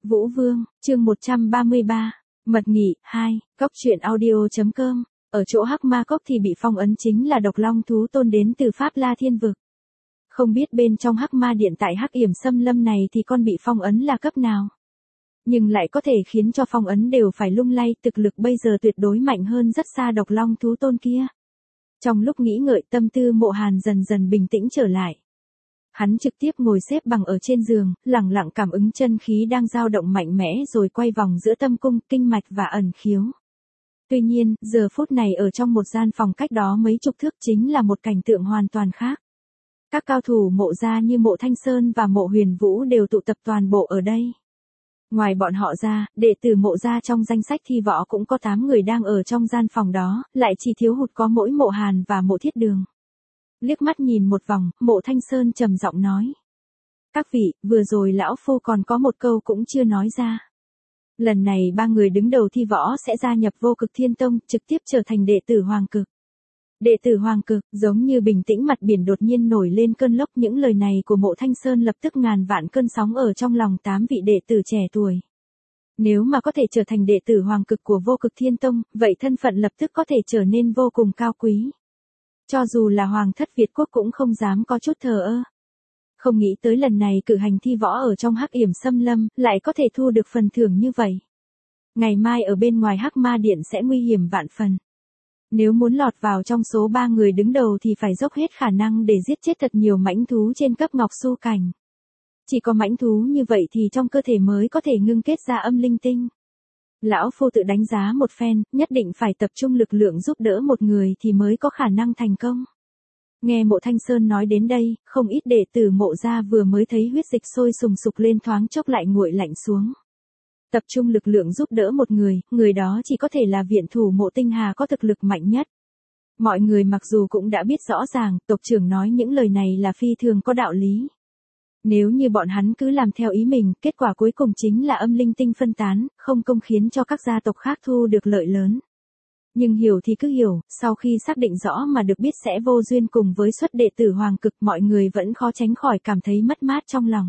Vũ Vương, chương 133, Mật Nghị, 2, Cốc truyện audio.com, ở chỗ Hắc Ma Cốc thì bị phong ấn chính là độc long thú tôn đến từ Pháp La Thiên Vực. Không biết bên trong Hắc Ma Điện tại Hắc Yểm Xâm Lâm này thì con bị phong ấn là cấp nào. Nhưng lại có thể khiến cho phong ấn đều phải lung lay, thực lực bây giờ tuyệt đối mạnh hơn rất xa độc long thú tôn kia. Trong lúc nghĩ ngợi tâm tư Mộ Hàn dần dần bình tĩnh trở lại. Hắn trực tiếp ngồi xếp bằng ở trên giường, lẳng lặng cảm ứng chân khí đang dao động mạnh mẽ rồi quay vòng giữa tâm cung, kinh mạch và ẩn khiếu. Tuy nhiên, giờ phút này ở trong một gian phòng cách đó mấy chục thước chính là một cảnh tượng hoàn toàn khác. Các cao thủ Mộ gia như Mộ Thanh Sơn và Mộ Huyền Vũ đều tụ tập toàn bộ ở đây. Ngoài bọn họ ra, đệ tử Mộ gia trong danh sách thi võ cũng có 8 người đang ở trong gian phòng đó, lại chỉ thiếu hụt có mỗi Mộ Hàn và Mộ Thiết Đường. Liếc mắt nhìn một vòng, Mộ Thanh Sơn trầm giọng nói. Các vị, vừa rồi lão phu còn có một câu cũng chưa nói ra. Lần này 3 người đứng đầu thi võ sẽ gia nhập Vô Cực Thiên Tông, trực tiếp trở thành đệ tử Hoàng Cực. Đệ tử Hoàng Cực, giống như bình tĩnh mặt biển đột nhiên nổi lên cơn lốc, những lời này của Mộ Thanh Sơn lập tức ngàn vạn cơn sóng ở trong lòng 8 vị đệ tử trẻ tuổi. Nếu mà có thể trở thành đệ tử Hoàng Cực của Vô Cực Thiên Tông, vậy thân phận lập tức có thể trở nên vô cùng cao quý. Cho dù là Hoàng thất Việt Quốc cũng không dám có chút thờ ơ. Không nghĩ tới lần này cử hành thi võ ở trong Hắc Yểm Xâm Lâm, lại có thể thu được phần thưởng như vậy. Ngày mai ở bên ngoài Hắc Ma Điện sẽ nguy hiểm vạn phần. Nếu muốn lọt vào trong số 3 người đứng đầu thì phải dốc hết khả năng để giết chết thật nhiều mãnh thú trên cấp ngọc su cảnh. Chỉ có mãnh thú như vậy thì trong cơ thể mới có thể ngưng kết ra âm linh tinh. Lão phu tự đánh giá một phen, nhất định phải tập trung lực lượng giúp đỡ một người thì mới có khả năng thành công. Nghe Mộ Thanh Sơn nói đến đây, không ít đệ tử Mộ gia vừa mới thấy huyết dịch sôi sùng sục lên thoáng chốc lại nguội lạnh xuống. Tập trung lực lượng giúp đỡ một người đó chỉ có thể là viện thủ Mộ Tinh Hà có thực lực mạnh nhất. Mọi người mặc dù cũng đã biết rõ ràng, tộc trưởng nói những lời này là phi thường có đạo lý. Nếu như bọn hắn cứ làm theo ý mình, kết quả cuối cùng chính là âm linh tinh phân tán, không công khiến cho các gia tộc khác thu được lợi lớn. Nhưng hiểu thì cứ hiểu, sau khi xác định rõ mà được biết sẽ vô duyên cùng với xuất đệ tử Hoàng Cực, mọi người vẫn khó tránh khỏi cảm thấy mất mát trong lòng.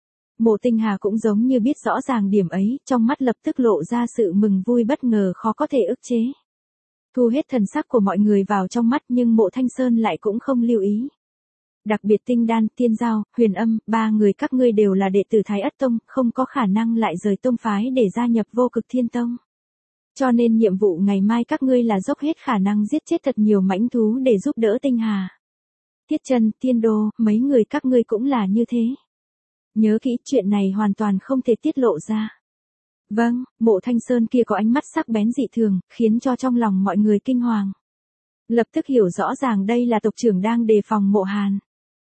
Mộ Tinh Hà cũng giống như biết rõ ràng điểm ấy, trong mắt lập tức lộ ra sự mừng vui bất ngờ khó có thể ức chế. Thu hết thần sắc của mọi người vào trong mắt nhưng Mộ Thanh Sơn lại cũng không lưu ý. Đặc biệt Tinh Đan, Tiên Giao, Huyền Âm, 3 người các ngươi đều là đệ tử Thái Ất Tông, không có khả năng lại rời tông phái để gia nhập Vô Cực Thiên Tông. Cho nên nhiệm vụ ngày mai các ngươi là dốc hết khả năng giết chết thật nhiều mãnh thú để giúp đỡ Tinh Hà. Thiết Chân, Tiên Đô, mấy người các ngươi cũng là như thế. Nhớ kỹ, chuyện này hoàn toàn không thể tiết lộ ra. Vâng, Mộ Thanh Sơn kia có ánh mắt sắc bén dị thường, khiến cho trong lòng mọi người kinh hoàng. Lập tức hiểu rõ ràng đây là tộc trưởng đang đề phòng Mộ Hàn.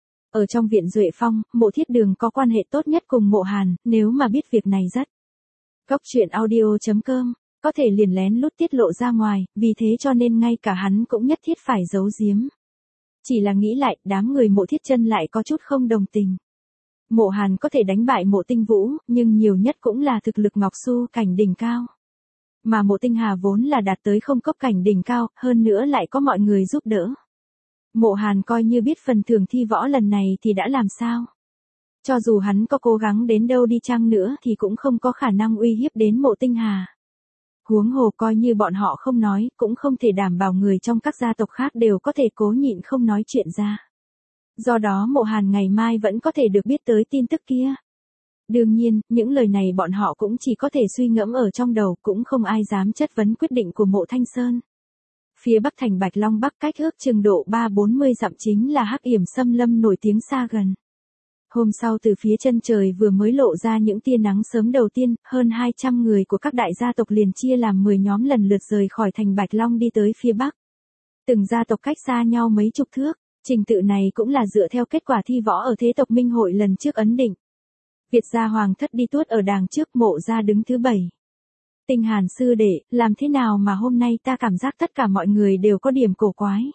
Ở trong viện Duệ Phong, Mộ Thiết Đường có quan hệ tốt nhất cùng Mộ Hàn, nếu mà biết việc này rất. Cốc truyện audio.com, có thể liền lén lút tiết lộ ra ngoài, vì thế cho nên ngay cả hắn cũng nhất thiết phải giấu giếm. Chỉ là nghĩ lại, đám người Mộ Thiết Chân lại có chút không đồng tình. Mộ Hàn có thể đánh bại Mộ Tinh Vũ, nhưng nhiều nhất cũng là thực lực ngọc su cảnh đỉnh cao. Mà Mộ Tinh Hà vốn là đạt tới không cốc cảnh đỉnh cao, hơn nữa lại có mọi người giúp đỡ. Mộ Hàn coi như biết phần thưởng thi võ lần này thì đã làm sao? Cho dù hắn có cố gắng đến đâu đi chăng nữa thì cũng không có khả năng uy hiếp đến Mộ Tinh Hà. Huống hồ coi như bọn họ không nói, cũng không thể đảm bảo người trong các gia tộc khác đều có thể cố nhịn không nói chuyện ra. Do đó Mộ Hàn ngày mai vẫn có thể được biết tới tin tức kia. Đương nhiên, những lời này bọn họ cũng chỉ có thể suy ngẫm ở trong đầu, cũng không ai dám chất vấn quyết định của Mộ Thanh Sơn. Phía bắc thành Bạch Long Bắc cách ước chừng độ 3-40 dặm chính là Hắc Yểm Xâm Lâm nổi tiếng xa gần. Hôm sau từ phía chân trời vừa mới lộ ra những tia nắng sớm đầu tiên, hơn 200 người của các đại gia tộc liền chia làm 10 nhóm lần lượt rời khỏi thành Bạch Long đi tới phía bắc. Từng gia tộc cách xa nhau mấy chục thước, trình tự này cũng là dựa theo kết quả thi võ ở thế tộc Minh Hội lần trước ấn định. Việt gia Hoàng thất đi tuốt ở đàng trước, Mộ gia đứng thứ 7. Tinh Hàn sư đệ, làm thế nào mà hôm nay ta cảm giác tất cả mọi người đều có điểm cổ quái.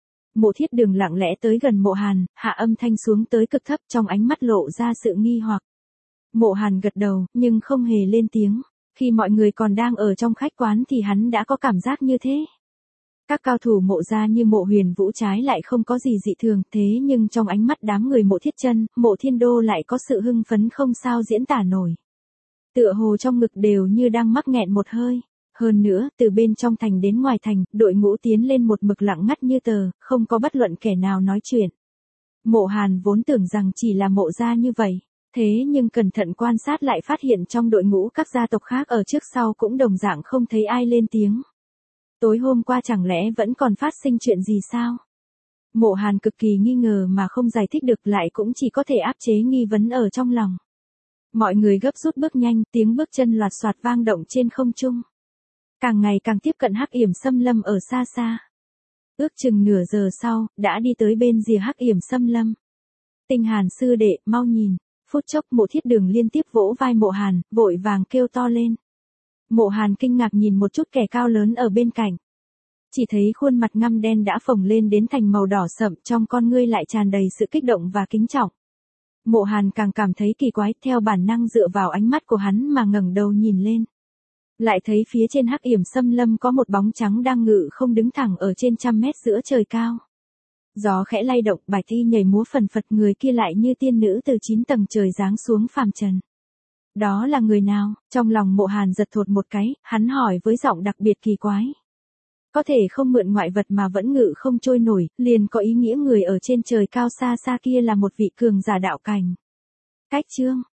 Mộ Thiết Đường lặng lẽ tới gần Mộ Hàn, hạ âm thanh xuống tới cực thấp, trong ánh mắt lộ ra sự nghi hoặc. Mộ Hàn gật đầu, nhưng không hề lên tiếng. Khi mọi người còn đang ở trong khách quán thì hắn đã có cảm giác như thế. Các cao thủ Mộ gia như Mộ Huyền Vũ trái lại không có gì dị thường, thế nhưng trong ánh mắt đám người Mộ Thiết Chân, Mộ Thiên Đô lại có sự hưng phấn không sao diễn tả nổi. Tựa hồ trong ngực đều như đang mắc nghẹn một hơi. Hơn nữa, từ bên trong thành đến ngoài thành, đội ngũ tiến lên một mực lặng ngắt như tờ, không có bất luận kẻ nào nói chuyện. Mộ Hàn vốn tưởng rằng chỉ là Mộ gia như vậy, thế nhưng cẩn thận quan sát lại phát hiện trong đội ngũ các gia tộc khác ở trước sau cũng đồng dạng không thấy ai lên tiếng. Tối hôm qua chẳng lẽ vẫn còn phát sinh chuyện gì sao? Mộ Hàn cực kỳ nghi ngờ mà không giải thích được, lại cũng chỉ có thể áp chế nghi vấn ở trong lòng. Mọi người gấp rút bước nhanh, tiếng bước chân loạt soạt vang động trên không trung. Càng ngày càng tiếp cận Hắc Yểm Xâm Lâm ở xa xa. Ước chừng nửa giờ sau, đã đi tới bên rìa Hắc Yểm Xâm Lâm. Tinh Hàn sư đệ, mau nhìn. Phút chốc Mộ Thiết Đường liên tiếp vỗ vai Mộ Hàn, vội vàng kêu to lên. Mộ Hàn kinh ngạc nhìn một chút kẻ cao lớn ở bên cạnh. Chỉ thấy khuôn mặt ngăm đen đã phồng lên đến thành màu đỏ sậm, trong con ngươi lại tràn đầy sự kích động và kính trọng. Mộ Hàn càng cảm thấy kỳ quái, theo bản năng dựa vào ánh mắt của hắn mà ngẩng đầu nhìn lên. Lại thấy phía trên Hắc Yểm Xâm Lâm có một bóng trắng đang ngự không đứng thẳng ở trên 100 mét giữa trời cao. Gió khẽ lay động, bài thi nhảy múa phần phật, người kia lại như tiên nữ từ 9 tầng trời giáng xuống phàm trần. Đó là người nào? Trong lòng Mộ Hàn giật thột một cái, hắn hỏi với giọng đặc biệt kỳ quái. Có thể không mượn ngoại vật mà vẫn ngự không trôi nổi, liền có ý nghĩa người ở trên trời cao xa xa kia là một vị cường giả đạo cảnh. Cách chương